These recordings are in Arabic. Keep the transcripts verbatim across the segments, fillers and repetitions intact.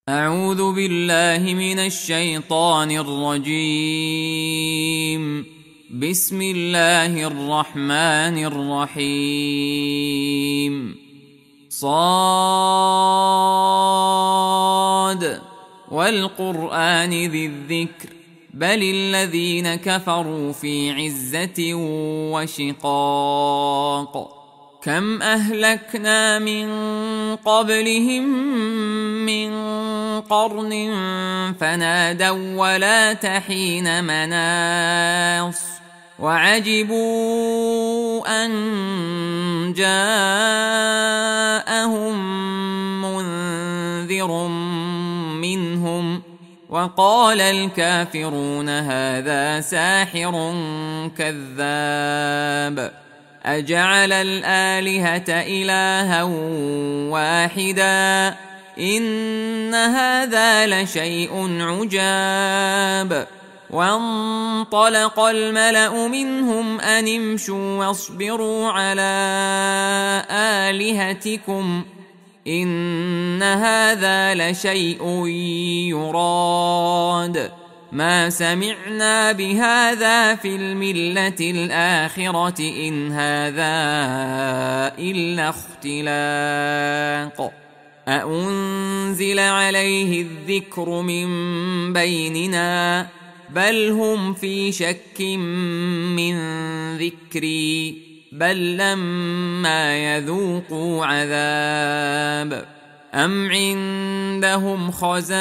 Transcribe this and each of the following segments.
أعوذ بالله من الشيطان الرجيم. بسم الله الرحمن الرحيم. صاد والقرآن ذي الذكر بل الذين كفروا في عزة وشقاق. كم أهلكنا من قبلهم من قرن فنادوا ولا تحين مناص وعجبوا أن جاءهم منذر منهم وقال الكافرون هذا ساحر كذاب. أجعل الآلهة إلها واحدا إن هذا لشيء عجاب. وانطلق الملأ منهم أن امشوا واصبروا على آلهتكم إن هذا لشيء يراد. ما سمعنا بهذا في الملة الآخرة إن هذا إلا اختلاق. أأنزل عليه الذكر من بيننا بل هم في شك من ذكري بل لما يذوقوا عذاب. أم عندهم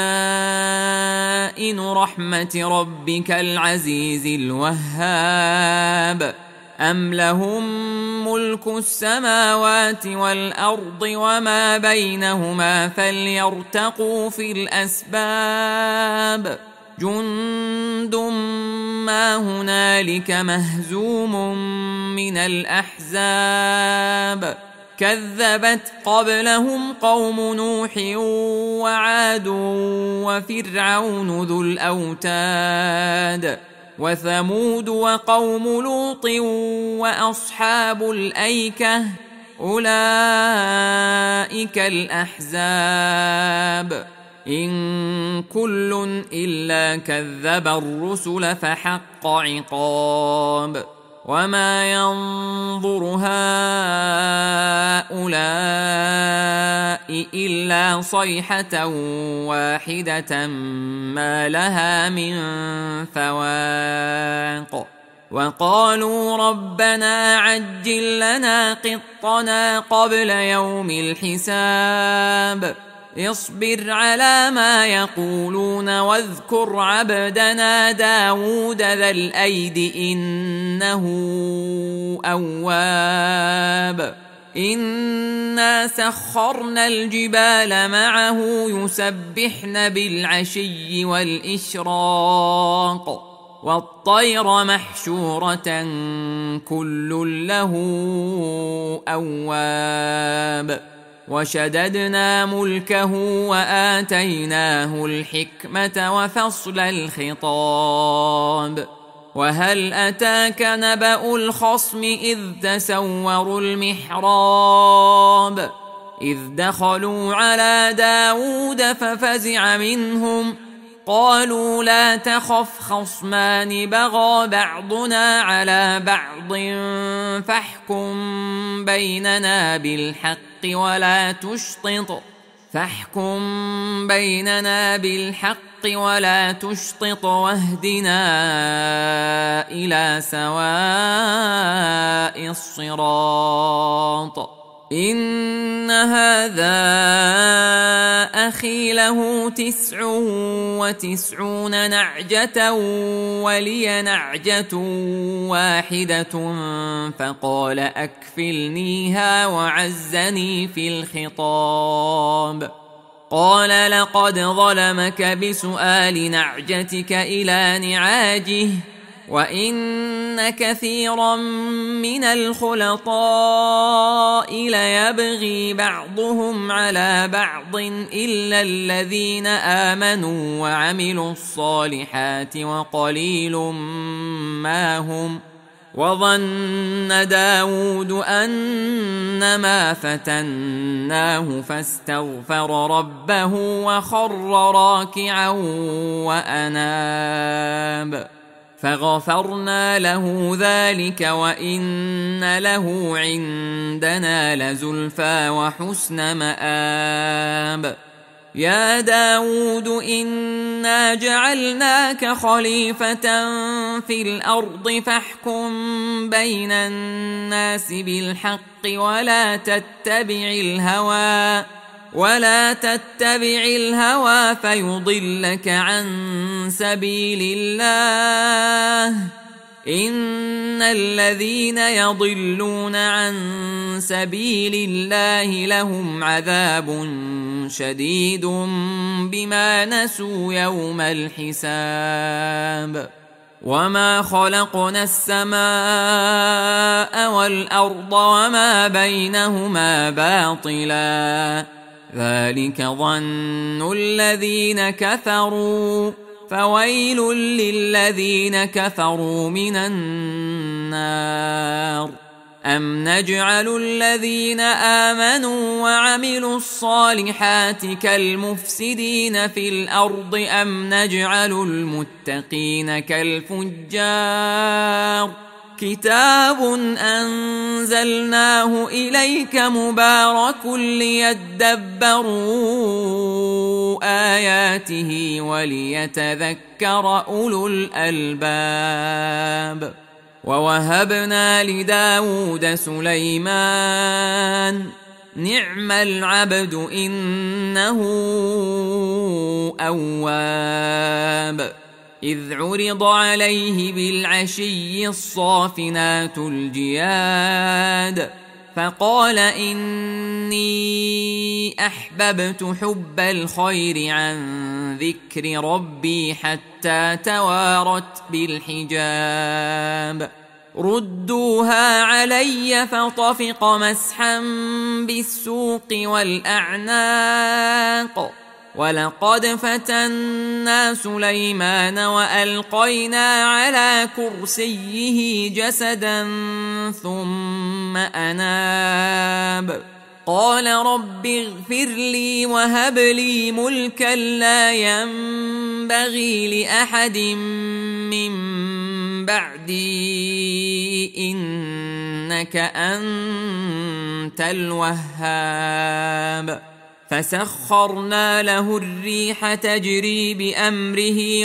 خزائن رحمة ربك العزيز الوهاب أم لهم ملك السماوات والأرض وما بينهما فليرتقوا في الأسباب. جند ما هنالك مهزوم من الأحزاب. كذبت قبلهم قوم نوح وعاد وفرعون ذو الأوتاد وثمود وقوم لوط وأصحاب الأيكة أولئك الأحزاب. إن كل إلا كذب الرسل فحق عقاب. وما ينظر هؤلاء إلا صيحة واحدة ما لها من فواق. وقالوا ربنا عجل لنا قطنا قبل يوم الحساب. اصبر على ما يقولون واذكر عبدنا داود ذا الأيد إنه أواب. إنا سخرنا الجبال معه يسبحن بالعشي والإشراق والطير محشورة كل له أواب. وشددنا ملكه وآتيناه الحكمة وفصل الخطاب. وهل أتاك نبأ الخصم إذ تسوروا المحراب إذ دخلوا على داود ففزع منهم قالوا لا تخف خصمان بغى بعضنا على بعض فاحكم بيننا بالحق ولا تشطط فاحكم بيننا بالحق ولا تشطط واهدنا إلى سواء الصراط. إن هذا أخي له تسع وتسعون نعجة ولي نعجة واحدة فقال أكفلنيها وعزني في الخطاب. قال لقد ظلمك بسؤال نعجتك إلى نعاجه وإن كثيرا من الخلطاء ليبغي بعضهم على بعض إلا الذين آمنوا وعملوا الصالحات وقليل ما هم وظن داود أنما فتناه فاستغفر ربه وخر راكعا وأناب فغفرنا له ذلك وإن له عندنا لزلفى وحسن مآب يا داود إنا جعلناك خليفة في الأرض فاحكم بين الناس بالحق ولا تتبع الهوى ولا تتبع الهوى فيضلك عن سبيل الله إن الذين يضلون عن سبيل الله لهم عذاب شديد بما نسوا يوم الحساب وما خلقنا السماء والأرض وما بينهما باطلا ذلك ظن الذين كفروا فويل للذين كفروا من النار أم نجعل الذين آمنوا وعملوا الصالحات كالمفسدين في الأرض أم نجعل المتقين كالفجار كتاب أنزلناه إليك مبارك ليدبروا آياته وليتذكر أولو الألباب ووهبنا لداود سليمان نعم العبد إنه أواب إذ عرض عليه بالعشي الصافنات الجياد فقال إني أحببت حب الخير عن ذكر ربي حتى توارت بالحجاب ردوها علي فطفق مسحا بالسوق والأعناق ولقد فتنا سليمان وألقينا على كرسيه جسدا ثم أناب قال رب اغفر لي وهب لي ملكا لا ينبغي لأحد من بعدي إنك أنت الوهاب فسخرنا له الريح تجري بأمره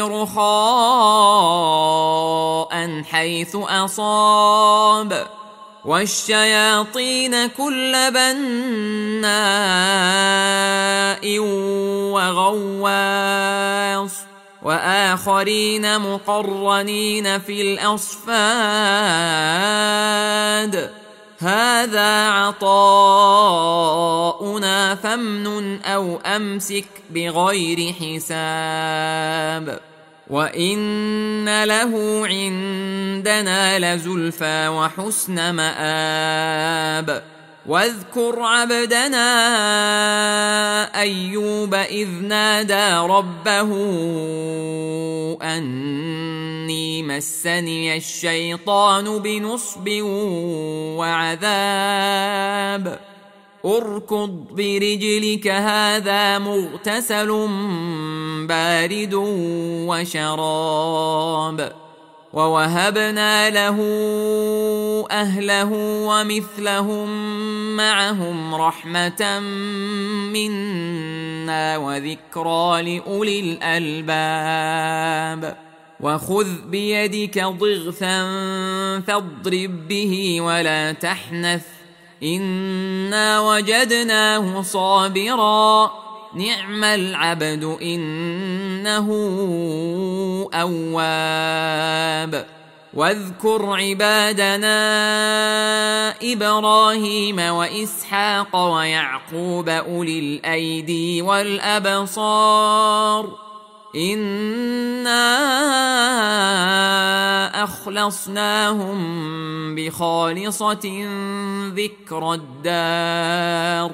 رخاء حيث أصاب والشياطين كل بناء وغواص وآخرين مقرنين في الأصفاد هذا عطاؤنا فامنن أو أمسك بغير حساب وإن له عندنا لزلفى وحسن مآب واذكر عبدنا أيوب إذ نادى ربه أني مسني الشيطان بنصب وعذاب اركض برجلك هذا مغتسل بارد وشراب ووهبنا له أهله ومثلهم معهم رحمة منا وذكرى لأولي الألباب وخذ بيدك ضغثا فاضرب به ولا تحنث إنا وجدناه صابرا نعم العبد إنه أواب واذكر عبادنا إبراهيم وإسحاق ويعقوب أولي الأيدي والأبصار إنا أخلصناهم بخالصة ذكر الدار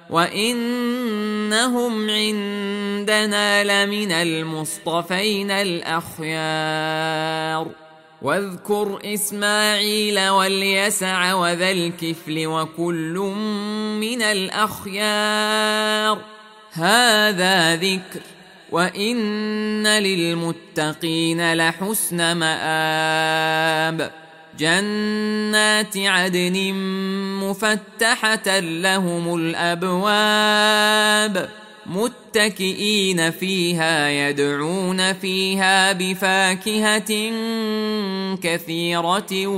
وإنهم عندنا لمن المصطفين الأخيار واذكر إسماعيل واليسع وذا الكفل وكل من الأخيار هذا ذكر وإن للمتقين لحسن مآب جنات عدن مفتحة لهم الأبواب متكئين فيها يدعون فيها بفاكهة كثيرة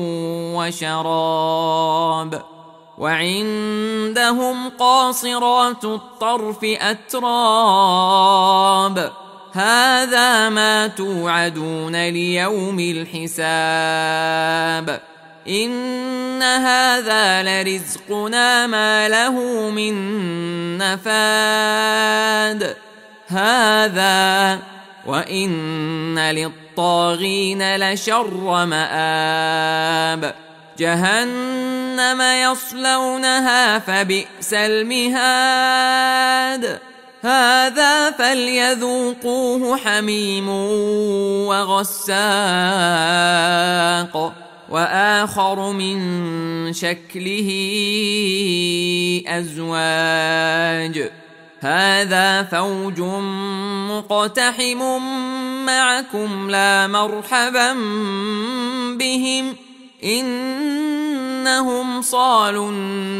وشراب وعندهم قاصرات الطرف أتراب هذا ما توعدون ليوم الحساب إن هذا لرزقنا ما له من نفاد هذا وإن للطاغين لشر مآب جهنم يصلونها فبئس المهاد هذا فليذوقوه حميم وغساق وآخر من شكله أزواج هذا فوج مقتحم معكم لا مرحبا بهم إنهم صالوا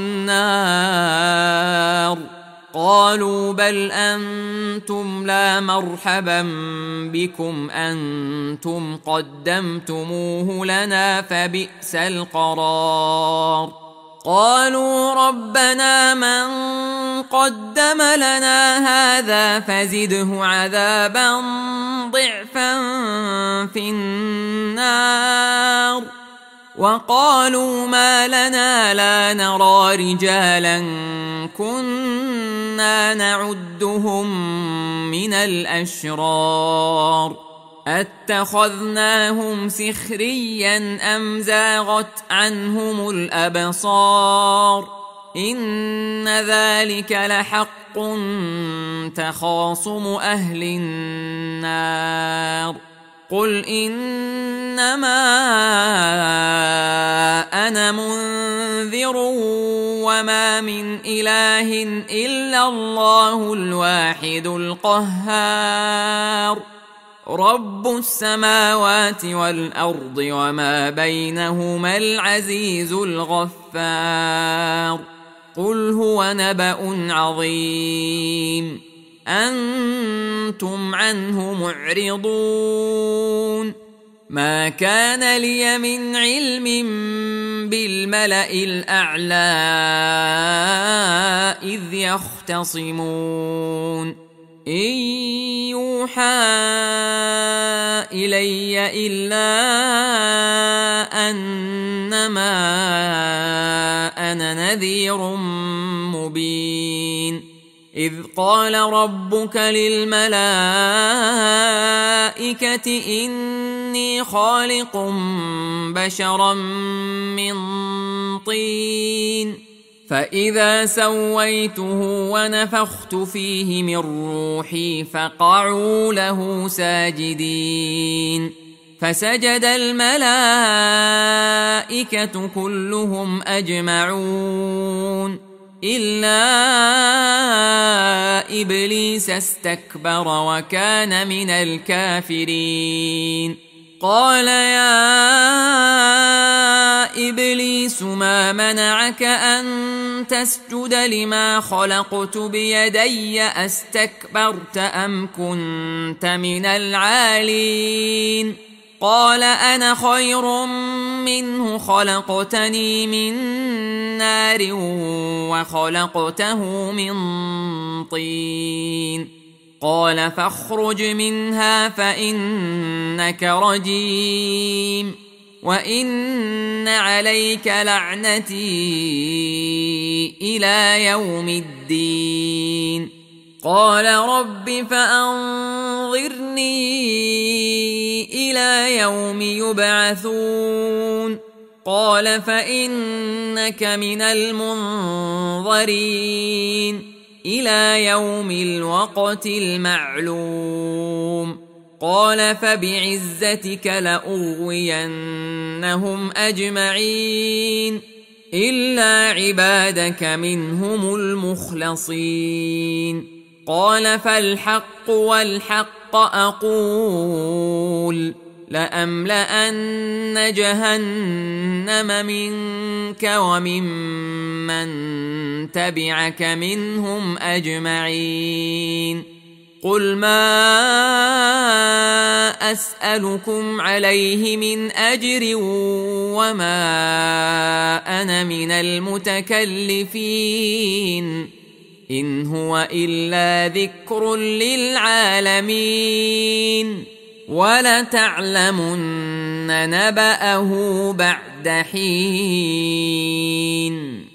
النار قالوا بل أنتم لا مرحبا بكم أنتم قدمتموه لنا فبئس القرار قالوا ربنا من قدم لنا هذا فزده عذابا ضعفا في النار وقالوا ما لنا لا نرى رجالا كنا نعدهم من الأشرار أتخذناهم سخريا أم زاغت عنهم الأبصار إن ذلك لحق تخاصم أهل النار قل إنما أنا منذر وما من إله إلا الله الواحد القهار رب السماوات والأرض وما بينهما العزيز الغفار قل هو نبأ عظيم أنتم عنه معرضون ما كان لي من علم بالملأ الأعلى إذ يختصمون إن يوحى إلي إلا أنما أنا نذير مبين إذ قال ربك للملائكة إني خالق بشرا من طين فإذا سويته ونفخت فيه من روحي فقعوا له ساجدين فسجد الملائكة كلهم أجمعون إلا إبليس استكبر وكان من الكافرين قال يا إبليس ما منعك أن تسجد لما خلقت بيدي أستكبرت أم كنت من العالين قال أنا خير منه خلقتني من نار وخلقته من طين قال فاخرج منها فإنك رجيم وإن عليك لعنتي إلى يوم الدين قال رب فأنظرني إلى يوم يبعثون قال فإنك من المنظرين إلى يوم الوقت المعلوم قال فبعزتك لأغوينهم أجمعين إلا عبادك منهم المخلصين قال فالحق والحق أقول لأملأن جهنم منك وممن تبعك منهم أجمعين قل ما أسألكم عليه من أجر وما أنا من المتكلفين إن هو إلا ذكر للعالمين ولتعلمن نبأه بعد حين.